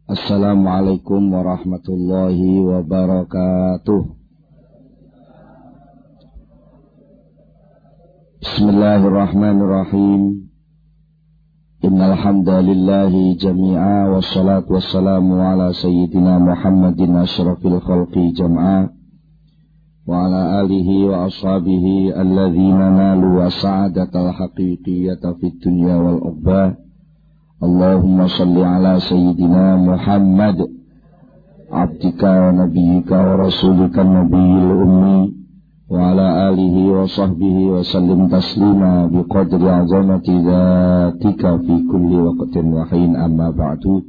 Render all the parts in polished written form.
Assalamualaikum warahmatullahi wabarakatuh. Bismillahirrahmanirrahim. Innal hamdalillahi jami'a wassalatu wassalamu ala sayyidina Muhammadin asyrafil khalqi jam'a wa ala alihi wa ashabihi alladhina nalu sa'adatal haqiqiyyata fid dunya wal ukhbah. Allahumma salli ala sayyidina Muhammad abdika wa nabiyyika wa rasulika nabiyil ummi wa ala alihi wa sahbihi wa sallim taslima biqadri azamati dhatika fi kulli waqtin wa hin, amma ba'du.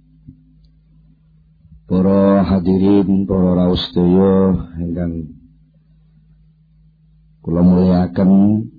Para hadirin, para rawuh sedaya ingkang kula mulyakaken,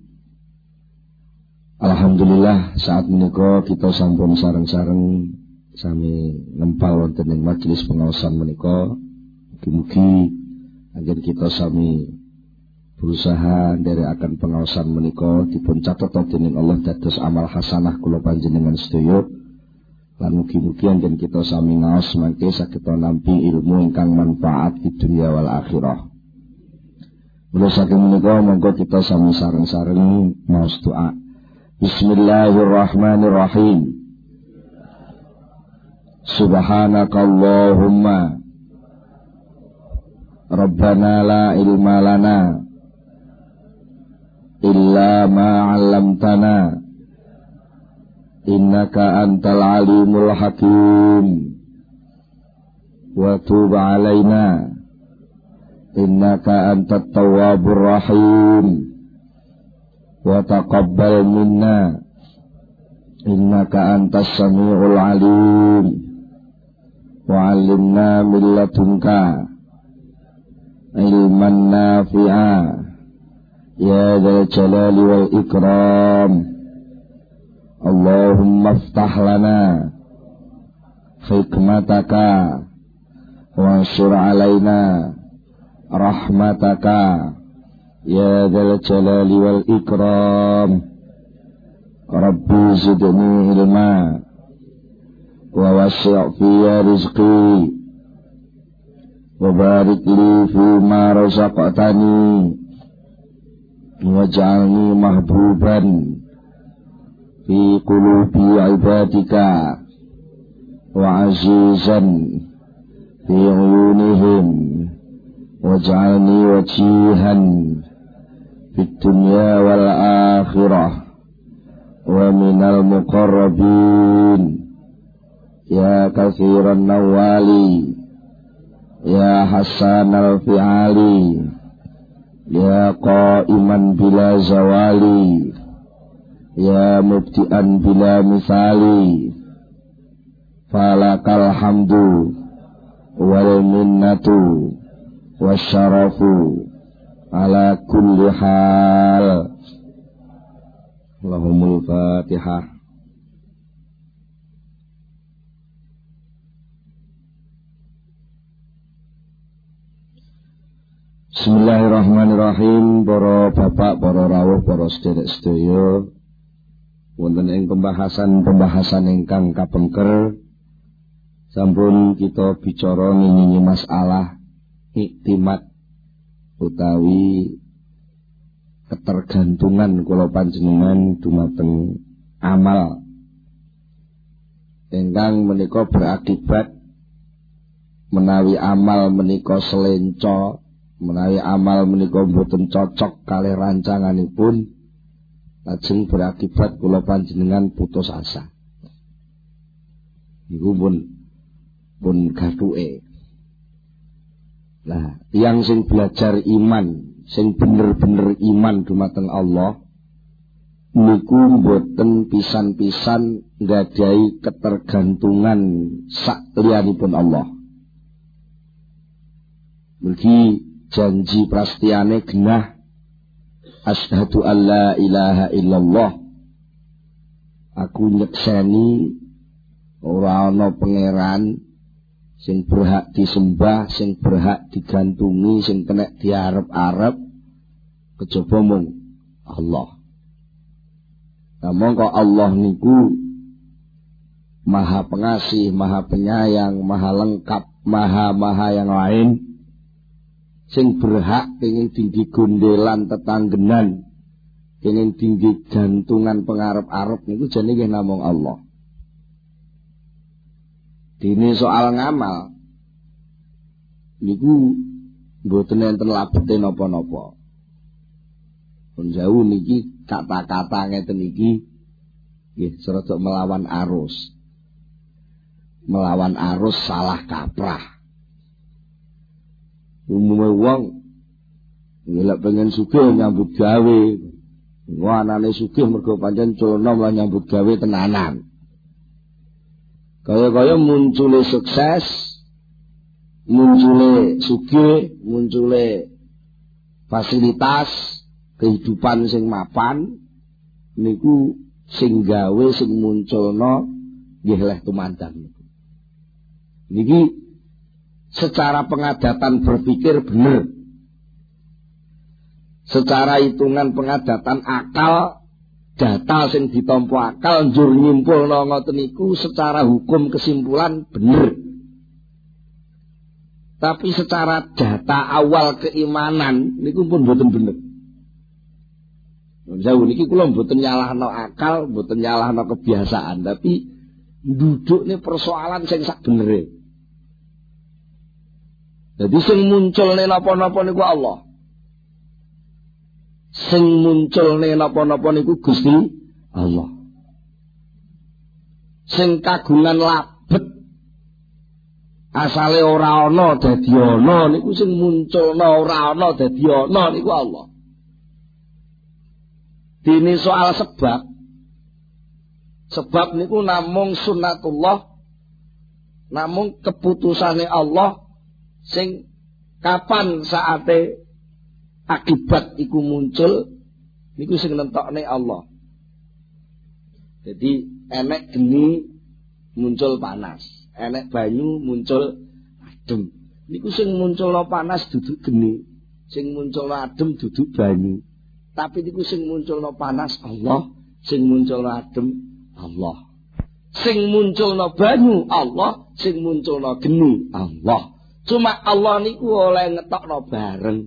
alhamdulillah saat menika kita sampun sareng-sareng sami nempal wonten ing majelis pengaosan menika. Mugi-mugi anggen kita sami berusaha nderekaken pengaosan menika dipun catet dening Allah dados amal hasanah kula panjenengan sedaya. Lan mugi-mugi anggen kita sami ngaos mangke saged nampi ilmu ingkang manfaat di dunia wal akhirah. Mula saking menika monggo kita sami sareng-sareng maos doa. Bismillahirrahmanirrahim. Subhanakallahumma Rabbana la ilma lana illa ma 'allamtana innaka antal alimul hakim wa tub 'alaina innaka antat tawwabur rahim wa taqabbal minna innaka antas sami'ul alim wa 'allimna min ladunka ilman nafi'a ya dzal jalali wal ikram. Allahumma iftah lana hikmataka wa ansur 'alaina rahmataka ya dzal jalali wal ikram. Rabbi zidni ilma wa wasi' fi rizqi wa barik li fi ma razaqtani waj'alni mahbuban fi qulubi ibadika wa azizan fi uyunihim waj'alni wajihan fid dunya wal akhirah wa minal muqarrabin ya katsiran nawali ya hasanal fi'ali ya qa'iman bila zawali ya mubti'an bila misali falakal hamdu wal minnatu wasyarafu ala kulli hal. Allahumul Fatihah. Bismillahirrahmanirrahim. Para bapak, para rawuh, para sedherek sedaya, wonten ing pembahasan ingkang kapengker sampun kita bicara nginyi masalah iktimat utawi ketergantungan kula panjenengan dumateng amal ingkang menika berakibat menawi amal menika selenco, menawi amal menika mboten cocok kalih rancanganipun, lajeng berakibat kula panjenengan putus asa. Iku pun gathuke. Nah, tiyang sing belajar iman, sing bener-bener iman dumateng Allah niku mboten pisan-pisan nggadahi ketergantungan sakliyanipun Allah. Mugi janji prastiane genah, asyhadu alla ilaha illallah, aku nyekseni ora ana pangeran sing berhak disembah, sing berhak digantungi, sing kena diarep-arep kejaba mung Allah. Nah, mongko Allah niku Maha Pengasih, Maha Penyayang, Maha Lengkap, Maha yang lain sing berhak kenging tinggi gondelan tetanggenan, kenging tinggi jantungan pengarep-arep niku jane nggih namung Allah. Dene soal ngamal niku mboten enten labete napa-napa. Pun jauh niki kata-kata ngeten iki nggih serada melawan arus. Melawan arus salah kaprah. Umume wong lek pengen sugih nyambut gawe. Wah anane sugih mergo pancen culana lah nyambut gawe tenanan. Kaya-kaya muncule sukses, muncule sugih, muncule fasilitas kehidupan sing mapan niku sing gawe sing munculna nggih leh tumandang. Niki secara pengadatan berpikir bener. Secara hitungan pengadatan akal, data sing ditampa akal njur nyimpulna ngoten niku secara hukum kesimpulan bener. Tapi secara data awal keimanan niku pun mboten bener. Jauh niki kula mboten nyalahno akal, mboten nyalahno kebiasaan, tapi ndudukne persoalan sing sak benere. Jadi sing munculne napa-napa niku Allah. Sing munculne napa-napa niku Gusti Allah. Sing kagungan labet asale ora ana dadi ana niku sing munculna ora ana dadi ana niku Allah. Dene soal sebab. Sebab niku namung sunnatullah, namung keputusane Allah. Sing kapan saate akibat iku muncul niku sing nentokne Allah. Jadi enek geni muncul panas, enek banyu muncul adem. Niku sing munculna panas duduk geni, sing munculna adem duduk banyu. Tapi niku sing munculna panas Allah, sing munculna adem Allah. Sing munculna banyu Allah, sing munculna geni Allah. Cuma Allah niku oleh ngetokno bareng.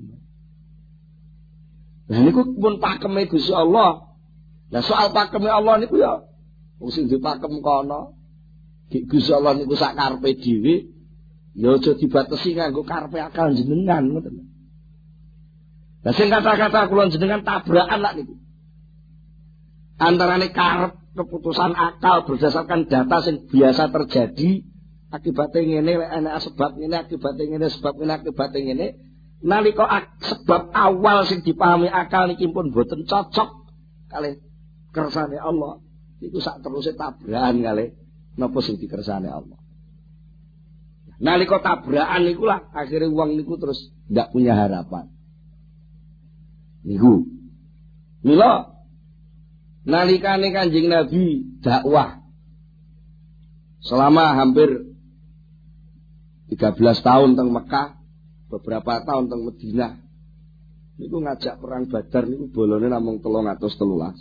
Lah niku pun pakeme Gusti Allah. Lah soal pakeme Allah niku ya wong sing dipakem kono. Gusti Allah niku sak karepe dhewe, ya aja dibatesi nganggo karepe akal jenengan ngoten. Lah sing kata-kata kula jenengan tabrakan lak niku. Antarane karep keputusan akal berdasarkan data sing biasa terjadi. Akibatnya ngene enak sebab ngene, akibatnya ngene sebab ngene, akibatnya ngene. Nalika sebab awal sing dipahami akal niki pun boten cocok kalih kersane Allah. Iku sak teruse tabrakan kalih napa sing dikersane Allah. Nalika tabrakan niku lah akhire wong niku terus ndak punya harapan. Niku. Mila nalikane Kanjeng Nabi dakwah selama hampir 13 tahun teng Mekah, beberapa tahun teng Madinah. Niku ngajak perang Badar niku bolone namung 313.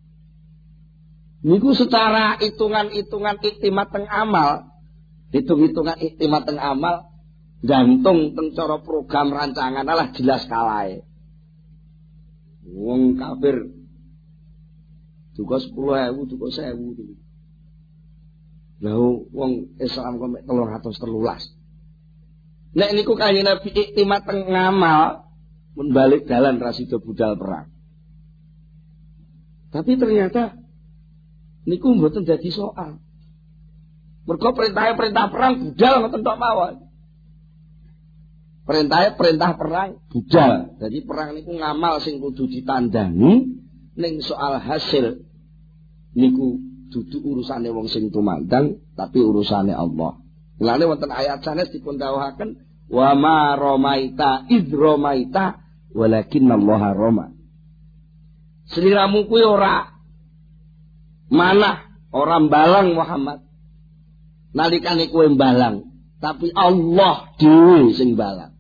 Niku secara hitungan-hitungan iktimat teng amal, hitung-hitungan iktimat teng amal gantung teng cara program rancangan lah jelas kalahe. Wong kafir duka 10.000, duka 1.000. Lah wong Islam kok mek 313. Nek niku Kanjeng Nabi iktimat teng ngamal membalik dalan rasida budal perang. Tapi ternyata niku mboten dadi soal. Mergo perintah perang budal ngoten tok mawon. Perintah perang budal. Jadi perang niku ngamal sing kudu ditandani, ning soal hasil niku dudu urusane wong sing tumandang, tapi urusane Allah. Mulane wonten ayat sanes dipun dawuhaken wa ma ramaita id ramaita walakinnallaha rama. Sliramu kuwi ora manah, ora mbalang Muhammad. Nalikane kowe mbalang, tapi Allah dhewe sing mbalang.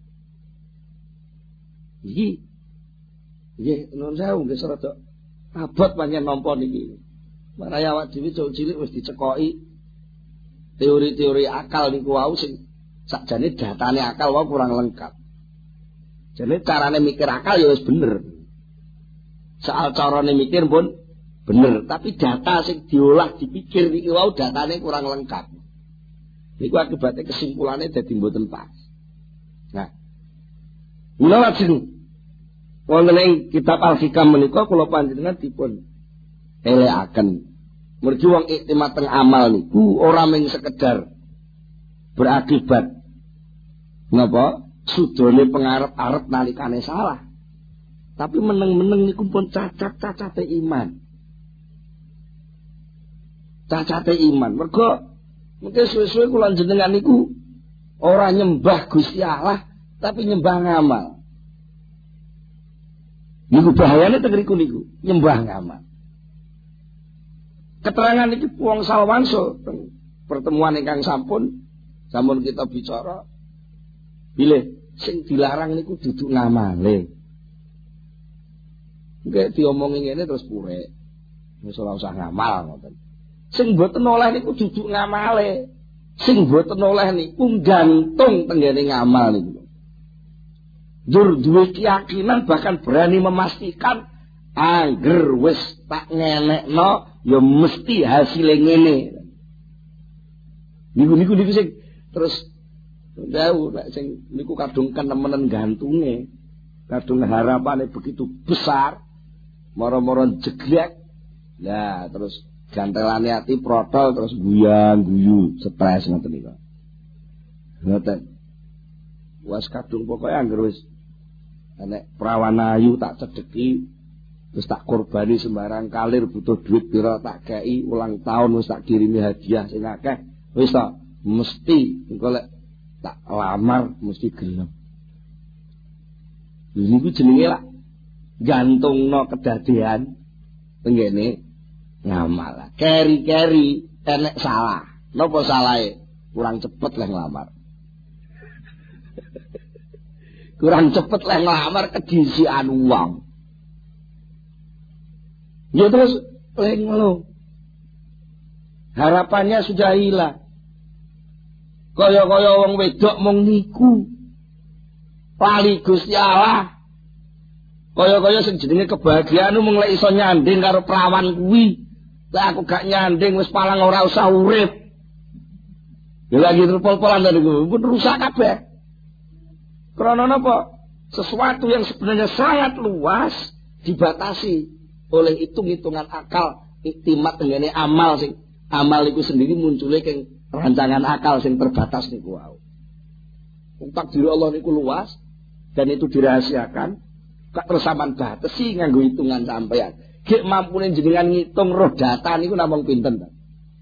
Iki nggih nuwun sewu nggih rada abot pancen nampa niki. Maraya awak dhewe cilik wis dicekoki teori-teori akal niku wau sing sakjane datane akal wau kurang lengkap. Jadi carane mikir akal ya wis bener. Soal carane mikir pun bener, tapi data sing diolah dipikir niki wau datane kurang lengkap. Niku akibatnya kesimpulannya dadi mboten pas. Nah, mula lajeng wonten ing kitab Al-Hikam menika kula panjenengan dipun elekaken. Mergi wong iktimat teng amal niku ora mung sekedar berakibat napa sudone pengarep-arep nalikane salah. Tapi meneng-meneng niku pun cacat-cacate iman. Cacate iman. Mergo mungkin suwe-suwe kula jenengan niku ora nyembah Gusti Allah tapi nyembah ngamal. Niku bahayane teng riku niku, nyembah ngamal. Keterangan iki wong salwanso pertemuan ingkang sampun kita bicara bilih sing dilarang niku duduk ngamale. Nggih diomongi ngene terus purek. Wis ora usah ngamal ngoten. Sing mboten oleh niku duduk ngamale. Sing mboten oleh niku gantung tenggene ngamal niku. Dur duwe keyakinan bahkan berani memastikan angger wis tak ngenekno ya mesti hasilnya ngene. Niku sing terus jauh sing niku kadung kenemenen gantunge. Kadung harapane begitu besar, moro-moro jeglek. Nah, terus gantelane ati protol terus guyu, stres ngoten niku. Ngoten. Was kadung pokoke angger wis nek prawan ayu tak cedeki terus tak korbani sembarang kalir butuh duit pira tak kei ulang tahun wis tak kirimi hadiah sing akeh wis tak mesti engko lek tak lamar mesti gelem. Niku jenenge lak gantungno kedadean tenggene ngamal. Keri-keri enek salah. Napa salahe? Kurang cepet leh nglamar. Kurang cepet leh nglamar kedisian uang. Ya terus ngeluh. Harapannya sudah hilang. Kaya-kaya wong wedok mung niku. Lali Gusti Allah. Kaya-kaya sing jenenge kebahagiaan mung lek iso nyanding karo perawan kuwi. Lek aku gak nyanding wis palang ora usah urip. Ya lagi terpol-polan niku pun rusak kabeh. Karena napa? Sesuatu yang sebenarnya sangat luas dibatasi oleh hitung-hitungan akal, iktimat tenggene amal sing amal iku sendiri muncule keng rancangan akal sing terbatas niku wau. Takdir Allah niku luas dan itu dirahasiakan, gak terus sampean batesi nganggo hitungan sampean. Gek mampune jenengan ngitung roh data niku namung pinten ta?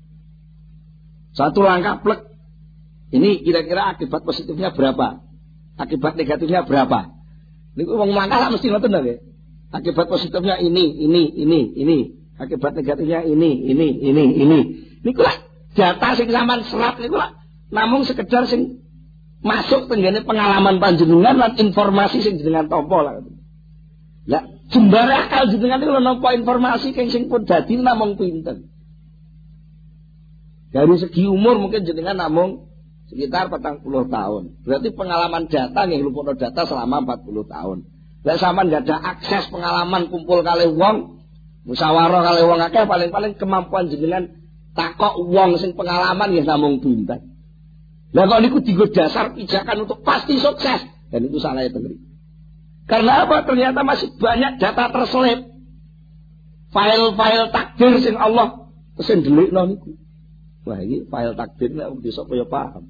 Satu langkah plek. Ini kira-kira akibat positifnya berapa? Akibat negatifnya berapa? Niku wong mangkal mesti ngoten lho. Akibat positifnya ini. Akibat negatifnya ini. Niku lah data sing sampean serap niku lah namung sekedar sing masuk tenggene pengalaman panjenengan lan informasi sing jenengan tampa lah. Lah jembar akal jenengan niku nampa informasi sing pun dadi namung pinten. Dari segi umur mungkin jenengan namung sekitar 40 tahun. Berarti pengalaman data nggih lumpuhno data selama 40 tahun. Lah sampean enggak ada akses pengalaman kumpul kali wong, musyawarah kali wong akeh paling-paling kemampuan jenengan takok wong sing pengalaman nggih namung pinten. Lah kok niku dienggo dasar pijakan untuk pasti sukses dan itu salah tengeri. Karena apa? Ternyata masih banyak data terselip. File-file takdir sing Allah sing delikno niku. Wah ini file takdir nek wong desa kaya paham.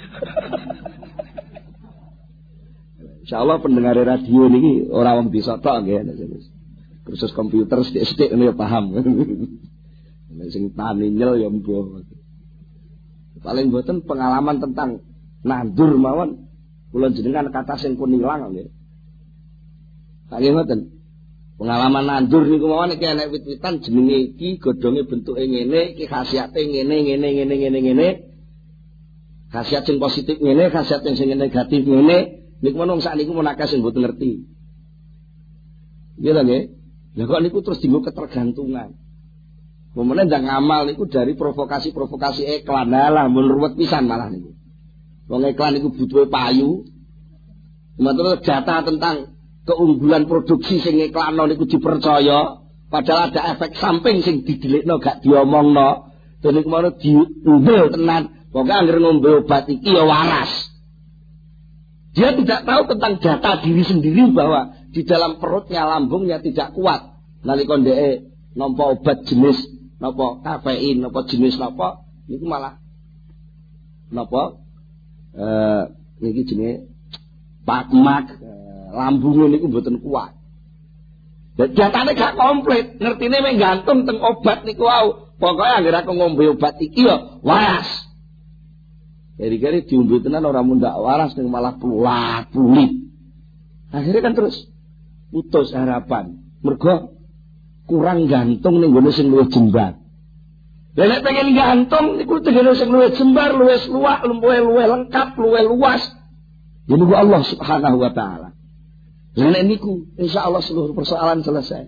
Insyaallah pendengar radio niki ora wong desa tok nggih. Kursus komputer sithik-sithik ngene ya paham. Nek sing tani nyel ya mbuh. Paling mboten pengalaman tentang nandur mawon kula jenengan kata sing pun ilang nggih. Nggih ngoten. Pengalaman nandur niku mawon iki enek wit-witan jenenge iki godhonge bentuke ngene, iki khasiate ngene. Khasiat sing positif ngene, khasiat sing negatif ngene. Niku menawa sakniku mun akeh sing mboten ngerti. Nggih ta nggih? Lah kok niku terus dienggo ketergantungan. Pemene ndang ngamal niku dari provokasi-provokasi iklan. Lah mun ruwet pisan malah niku. Wong iklan niku butuhe payu. Matur data tentang keunggulan produksi sing iklanno niku dipercaya, padahal ada efek samping sing didelikno gak diomongno. Dene kemana diumbel tenan. Pokoke anggere ngombe obat iki ya waras. Dia tidak tahu tentang data diri sendiri bahwa di dalam perutnya, lambungnya tidak kuat. Nalika ndeke nampa obat jenis napa kafein, napa jenis napa niku malah napa niki jenenge pakmak lambunge niku mboten kuat. Datane gak komplit, ngertine mek gantung teng obat niku wau. Pokoke anggere aku ngombe obat iki ya waras. Gari-gari diombe tenan ora mundak waras ning malah pulat-pulit. Akhirnya kan terus putus harapan. Mergo kurang gantung ning gone sing luwih jembar. Lah nek pengen gantung niku tegene sing luwih jembar, luwih luwak, luwih lengkap, luwih luas. Ya niku Allah Subhanahu wa taala. Lah nek niku insyaallah seluruh persoalan selesai.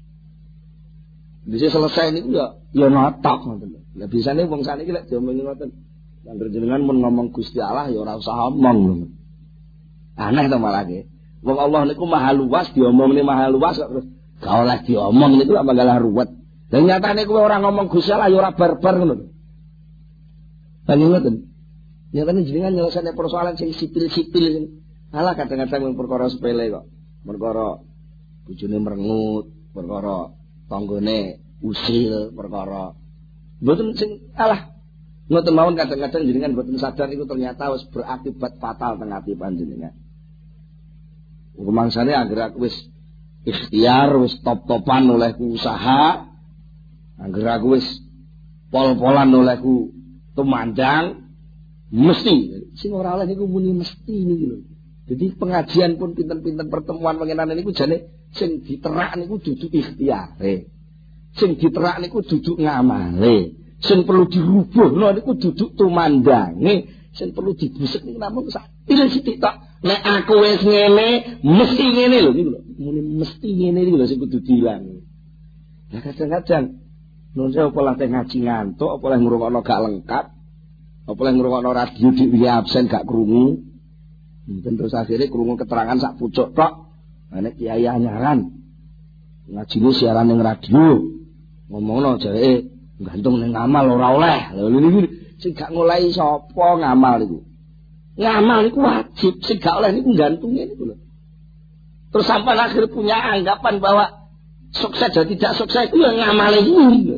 Bisa selesai niku ya notok ngoten. Lah bisane wong saniki lek diomongi ngoten. Angger jenengan mun ngomong Gusti Allah ya ora usah omong. Aneh to malah nggih. Wong Allah niku maha luas, diomongne maha luas kok terus gak oleh diomong niku apa galah ruwet. Dan nyatane kowe ora ngomong Gusti Allah ya ora barbar ngono. Lan ngoten. Nyatane jenengan nyelesaikan persoalan sing sipil-sipil sing alah kadang-kadang perkara sepele kok. Perkara bojone merengut, perkara tanggane usil, perkara mboten sing alah ngoten mawon kadang-kadang jenengan mboten sadar iku ternyata wis berakibat fatal teng ati panjenengan. Rumangsane anggere aku wis ikhtiar, wis top-topan olehku usaha, anggere aku wis pol-polan olehku tumandang, mesti sing ora oleh niku muni mesti niki lho. Jadi pengajian pun pinten-pinten pertemuan pengenan niku jane sing diterak niku dudu ikhtiare. Sing diterak niku dudu ngamale. Sing perlu dirubuhno niku duduk tumandange, sing perlu dibusek niku namung sak pilih sithik tok. Nek aku wis ngene, mesti ngene lho niku lho. Muni mesti ngene iki lho sing kudu diilang. Lah kadang-kadang nun apa lah teh ngaji ngantuk, apa lah ngrungokno gak lengkap, apa lah ngrungokno radio dhewe absen gak krungu. Terus akhirnya krungu keterangan sak pucuk tok. Nek kiai anyaran ngajine siaran ning radio, ngomongno jareke gantung ning ngamal ora oleh. Lha niku sing gak ngolehi sapa ngamal niku. Ngamal niku wajib, sing gak oleh niku gantunge niku lho. Terus sampai akhir punya anggapan bahwa sukses dan tidak sukses itu ya ngamale niku.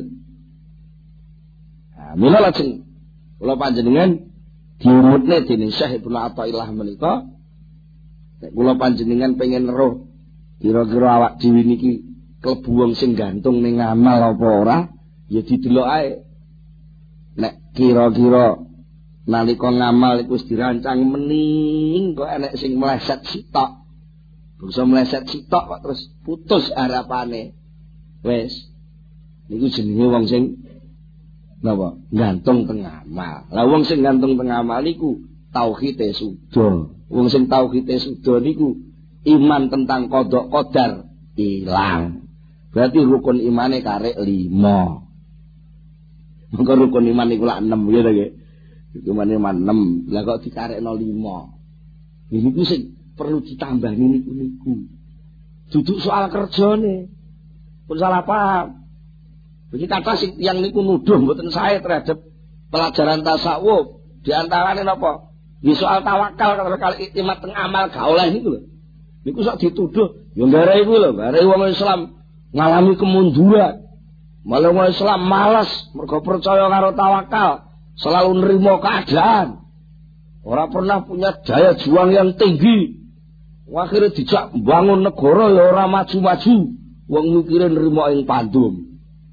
Nah, mila lajeng kula panjenengan diumutne dening Syekh Ibnu Athaillah menika nek kula panjenengan pengen roh kira-kira awak dhewe niki klebu wong sing gantung ning ngamal apa ora. Ya didelok ae. Nek kira-kira nalika ngamal iku wis dirancang mening kok enek sing meleset sitok. Bisa meleset sitok kok terus putus harapane. Wis. Niku jenenge wong sing napa? Gantung teng ngamal. Lah wong sing gantung teng ngamal niku tauhide suda. Wong sing tauhide suda niku iman tentang qada qadar ilang. Berarti rukun imane karek 5. Mengko rukun iman niku lak 6 ya ta nggih. Rukun iman 6. Lah kok dikarekno 5. Niku sing perlu ditambahi niku. Duduk soal kerjane. Pun salah paham. Begitu kata sing yang niku nuduh mboten sae terhadap pelajaran tasawuf. Di antarane napa? Di soal tawakal kali iktimat teng amal gak oleh niku lho. Niku sok dituduh, ya ngare iku lho, ngare wong Islam ngalami kemunduran. Malah wong Islam malas mergo percaya karo tawakal, selalu nerima keadaan. Ora pernah punya daya juang yang tinggi. Akhirnya dijak bangun negara ya ora maju-maju. Wong mikire nerima ing pandum.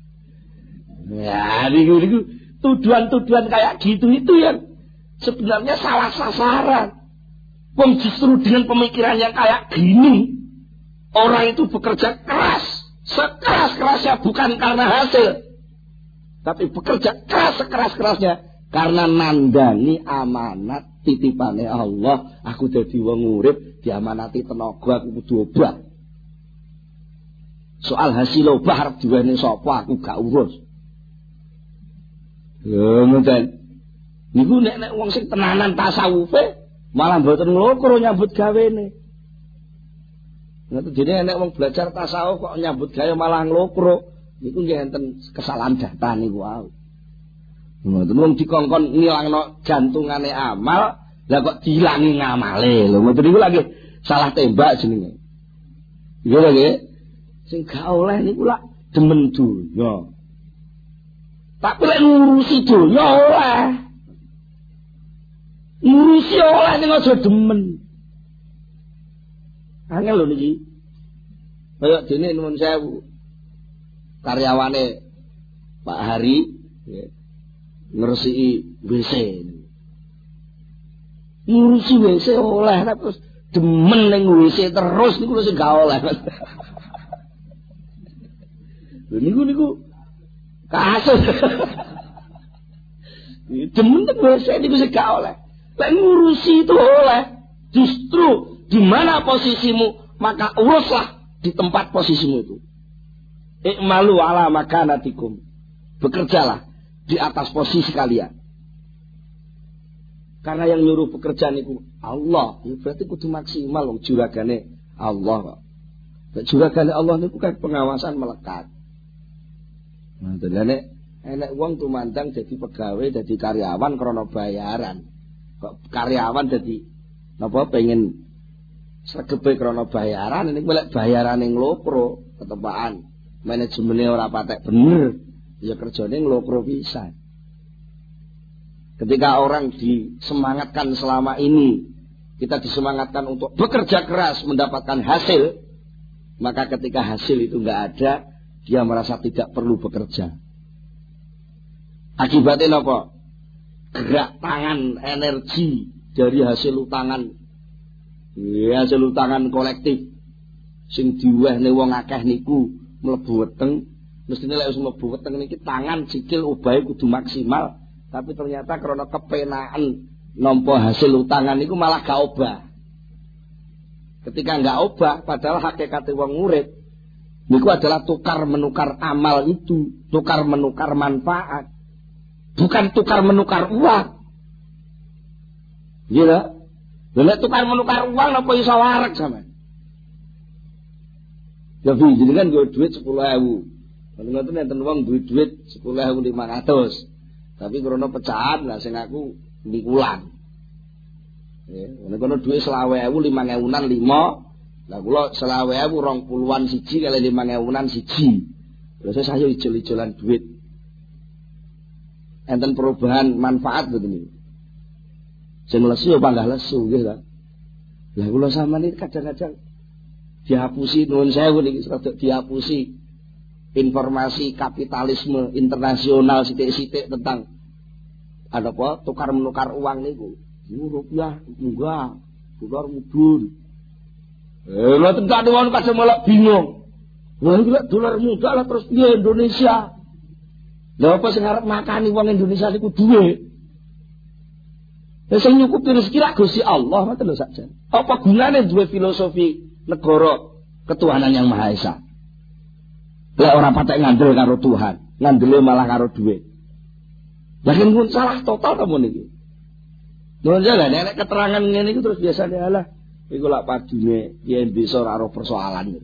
Ya niku tuduhan-tuduhan kayak gitu itu yang sebenarnya salah sasaran. Wong justru dengan pemikiran yang kayak gini, orang itu bekerja keras, sekeras-kerasnya bukan karena hasil, tapi bekerja keras sekeras-kerasnya karena nandani amanat titipane Allah. Aku dadi wong urip diamanati tenaga aku kudu obah. Soal hasil obah arep diwene sapa aku gak urus. Lho ngoten. Niku nek wong sing tenanan tasawufe malah mboten nglokro nyambut gawene. Ngoten dene nek wong belajar tasawuf kok nyambut gawe malah nglokro, niku nggih enten kesalahan data niku wae. Ngoten wong dikongkon ngilangno jantungane amal, lah kok diilangi ngamale. Lho ngoten niku lagi salah tembak jenenge. Nggih lho nggih. Sing gak oleh niku lak demen donya. Tapi lek ngurusi donya oleh. Ngurusi oleh ning aja demen. Angel lho niki. Kaya dene nuwun sewu. Karyawane Pak Hari nggih. Ngresiki WC. Ngurusi WC oleh terus demen ning WC terus niku lho sing gak oleh. Lho niku kasus. Demen ning WC niku sing gak oleh. Lek ngurusi itu oleh. Justru di mana posisimu maka uruslah di tempat posisimu itu. I'malu ala makanatikum. Bekerjalah di atas posisi kalian. Karena yang nyuruh pekerjaan itu Allah, ya berarti kudu maksimal wong juragane Allah. Nek juragane Allah niku kan pengawasan melekat. Nah, dene enek wong tumandang dadi pegawai, dadi karyawan krana bayaran. Kok karyawan dadi napa pengen sregep krana bayaran niku lek bayarane nglopro ketepaan. Manajemennya ora patek bener, ya kerjane nglopro pisan. Ketika orang disemangatkan selama ini, kita disemangatkan untuk bekerja keras mendapatkan hasil, maka ketika hasil itu enggak ada, dia merasa tidak perlu bekerja. Akibatnya apa? Gerak tangan, energi dari hasil utangan, ya hasil utangan kolektif, sing diwehne wong akeh niku mlebu weteng, mestine lek wis mlebu weteng niki tangan sikil obahe kudu maksimal, tapi ternyata karena kepenaan nampa hasil utangan niku malah gak obah. Ketika enggak obah, padahal hakikate wong urip niku adalah tukar menukar amal itu, tukar menukar manfaat, bukan tukar menukar uang. Iya, lha tukar menukar uang napa iso wareg sampean? Ya jadi kan gue duit 10.000. Ngoten enten wong duwe duit 10.500. Tapi krana pecahan lah sing aku mikulan. Ya, kono duit 20.000 5.000-an 5. Lah kula 20.000 20-an siji kali 5.000-an siji. Terus saya ijol-ijolan duit. Enten perubahan manfaat betul niku. Sing lesu ya panggah lesu nggih ta. Lah kula sampeyan iki kadang-kadang dihapusi nuwun sewu niki rada dihapusi informasi kapitalisme internasional sithik-sithik tentang ada apa tukar menukar uang niku. Rupiah munggah, dolar mudhun. Lha tekan wong kadang malah bingung. Wah iki lek dolar munggah lah terus piye Indonesia? Lha apa sing arep makani wong Indonesia niku duwe? Lah sing nyukupi rezeki lak Gusti Allah ngoten lho sakjane. Apa gunane duwe filosofi negara ketuhanan yang Maha Esa? Lek ora patek ngandel karo Tuhan, ngandele malah karo duit. Lah pun salah total ta mun iki. Lho jalan nek keterangan ngene iki terus biasane alah iku lak padune yen bisa ora ora persoalan.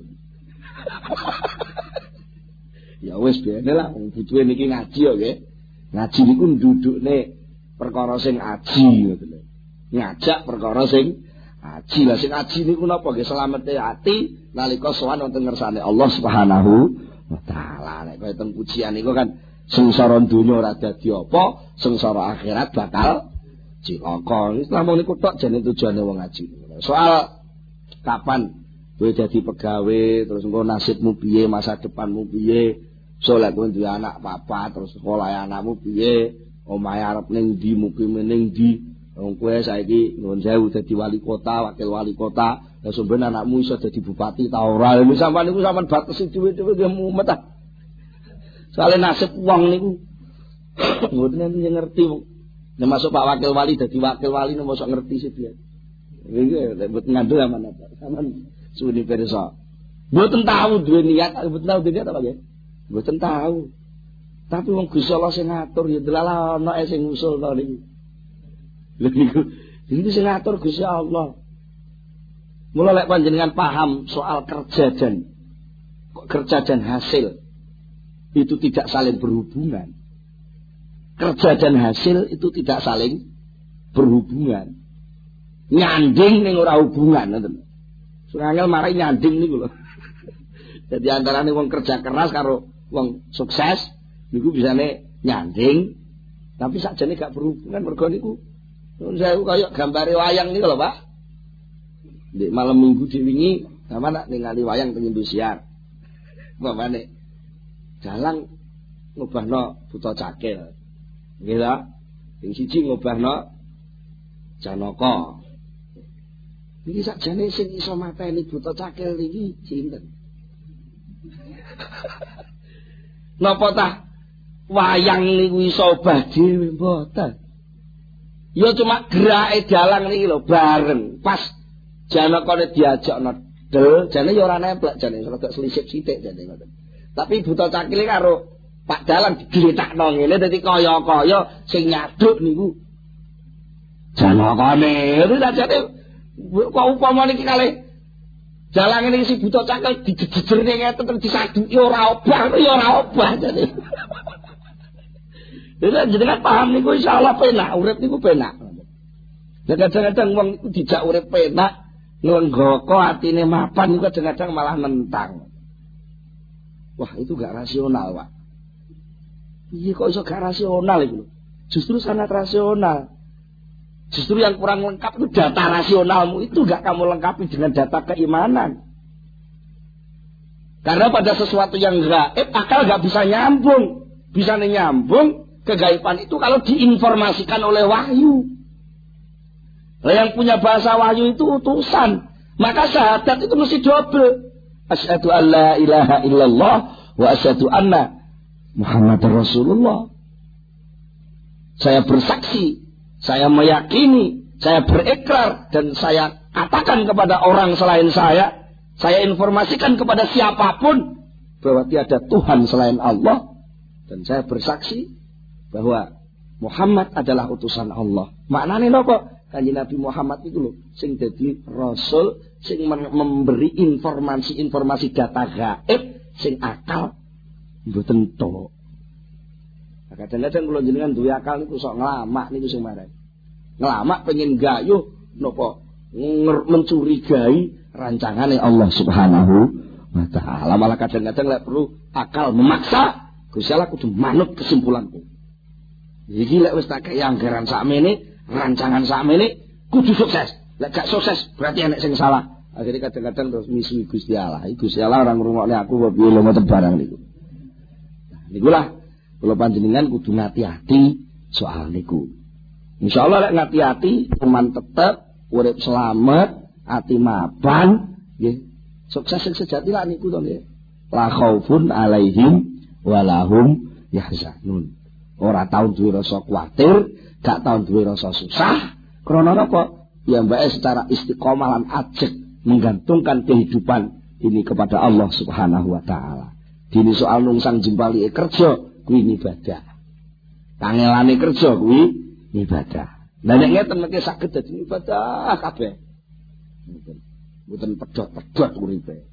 Ya wis bene lah wong butuhe niki ngaji kok nggih. Ngaji niku ndudukne perkara sing aji ngoten lho. Ngajak perkara sing aji lah sing aji niku napa nggih slamete ati nalika sowan wonten ngersane Allah Subhanahu wa taala. Nek kaya teng pujian niku kan sengsara donya ora dadi apa, sengsara akhirat bakal cilaka. Iki namung niku tok jane tujuane wong ngaji. Soal kapan kowe dadi pegawe, terus engko nasibmu piye, masa depanmu piye, soleh kowe duwe anak papat, terus sekolah anakmu piye, omahe arep ning ndi, mukime ning ndi. Wong kowe saiki nuwun sewu dadi wali kota, wakil wali kota, lah sampeyan anakmu iso dadi bupati ta ora. Lha sampean niku sampean batesi dhewe-dhewe nggih mumet ta. Soale nasib wong niku mboten enten sing ngerti. Nek masuk Pak Wakil Wali dadi wakil wali nek mosok ngerti sih dia. Iki lek mboten ngandel aman apa. Sampeyan suwi pirsa. Mboten tahu duwe niat, mboten tahu duwe niat apa nggih? Mboten tahu. Tapi wong Gusti Allah sing ngatur ya delalah ana sing ngusul to niku. Lha niku sing ngatur Gusti Allah. Mula lek panjenengan paham soal kerja dan hasil itu tidak saling berhubungan. Kerja dan hasil itu tidak saling berhubungan. Nyanding ning ora hubungan ngoten. Sungangel mari nyanding niku lho. Dadi antarane wong kerja keras karo wong sukses niku bisane nyanding, tapi sakjane gak berhubungan mergo niku nuwun sewu kaya gambare wayang niku lho, Pak. Di malam Minggu diwingi sama nak ningali wayang teng Indosiar. Mamane dalang ngobahno Buta Cakil. Nggih ta? Sing siji ngobahno Janaka. Niki sakjane sing iso mateni Buta Cakil niki sinten? Napa tah wayang niku iso obah dhewe mboten. Ya cuma gerake dalang niki lho bareng. Pas Janaka diajakno del, jane ya ora nemplek jane rada selisip sithik jane ngoten. Tapi Buta Cakil karo Pak Dalang digletakno ngene dadi kaya-kaya sing nyaduk niku Janakane. Itu sajane kok upama niki kalih dalang ini si Buta Cakil dijejer ngeten terus disaduki ora obah ya ora obah jane. Lha jenengan paham niku insyaallah penak urip niku penak. Lah kadang-kadang wong iku dijak urip penak nglenggoko atine mapan niku kadang-kadang malah nentang. Wah, itu gak rasional, Pak. Iya kok iso gak rasional itu? Justru sangat rasional. Justru yang kurang lengkap itu data rasionalmu itu gak kamu lengkapi dengan data keimanan. Karena pada sesuatu yang gaib akal gak bisa nyambung. Bisa nyambung kegaiban itu kalau diinformasikan oleh wahyu. Nah, yang punya bahasa wahyu itu utusan. Maka syahadat itu mesti double. Asyhadu an la ilaha illallah wa asyhadu anna Muhammadar Rasulullah. Saya bersaksi, saya meyakini, saya berikrar dan saya katakan kepada orang selain saya informasikan kepada siapapun bahwa tiada Tuhan selain Allah dan saya bersaksi bahwa Muhammad adalah utusan Allah. Maknane napa? Kanjeng Nabi Muhammad itu lho sing dadi rasul, sing memberi informasi data gaib sing akal mboten tok. Kadang-kadang kula jenengan duwe akal niku sok nglamak niku sing marani. Nglamak pengen gayuh napa mencurigai rancangane Allah Subhanahu wa taala. Malah kadang-kadang lek perlu akal memaksa, Gusti Allah kudu manut kesimpulanku. Iki lek wis tak kei anggaran sakmene, rancangan sakmene kudu sukses. Lek gak sukses berarti enek sing salah. Akhirnya kadang-kadang terus misuhi Gusti Allah. Gusti Allah orang ngrungokne aku kok piye lho ngoten barang niku. Nah, nikulah kula panjenengan kudu ngati-ati soal niku. Insyaallah lek ngati-ati iman tetep, urip selamat, ati mapan, nggih. Sukses sing sejati lah niku to nggih. La khaufun alaihim walahum yahzanun. Ora tau duwe rasa kuwatir, gak tau duwe rasa susah. Krana napa? Ya mbake secara istiqomah lan ajeg menggantungkan kehidupan ini kepada Allah Subhanahu wa taala. Dini soal nungsang jempali kerja kuwi ibadah. Kangelane kerja kuwi ibadah. Lah nek ngeten mengke saged dadi ibadah kabeh. Mboten pedhot-pedhot uripe.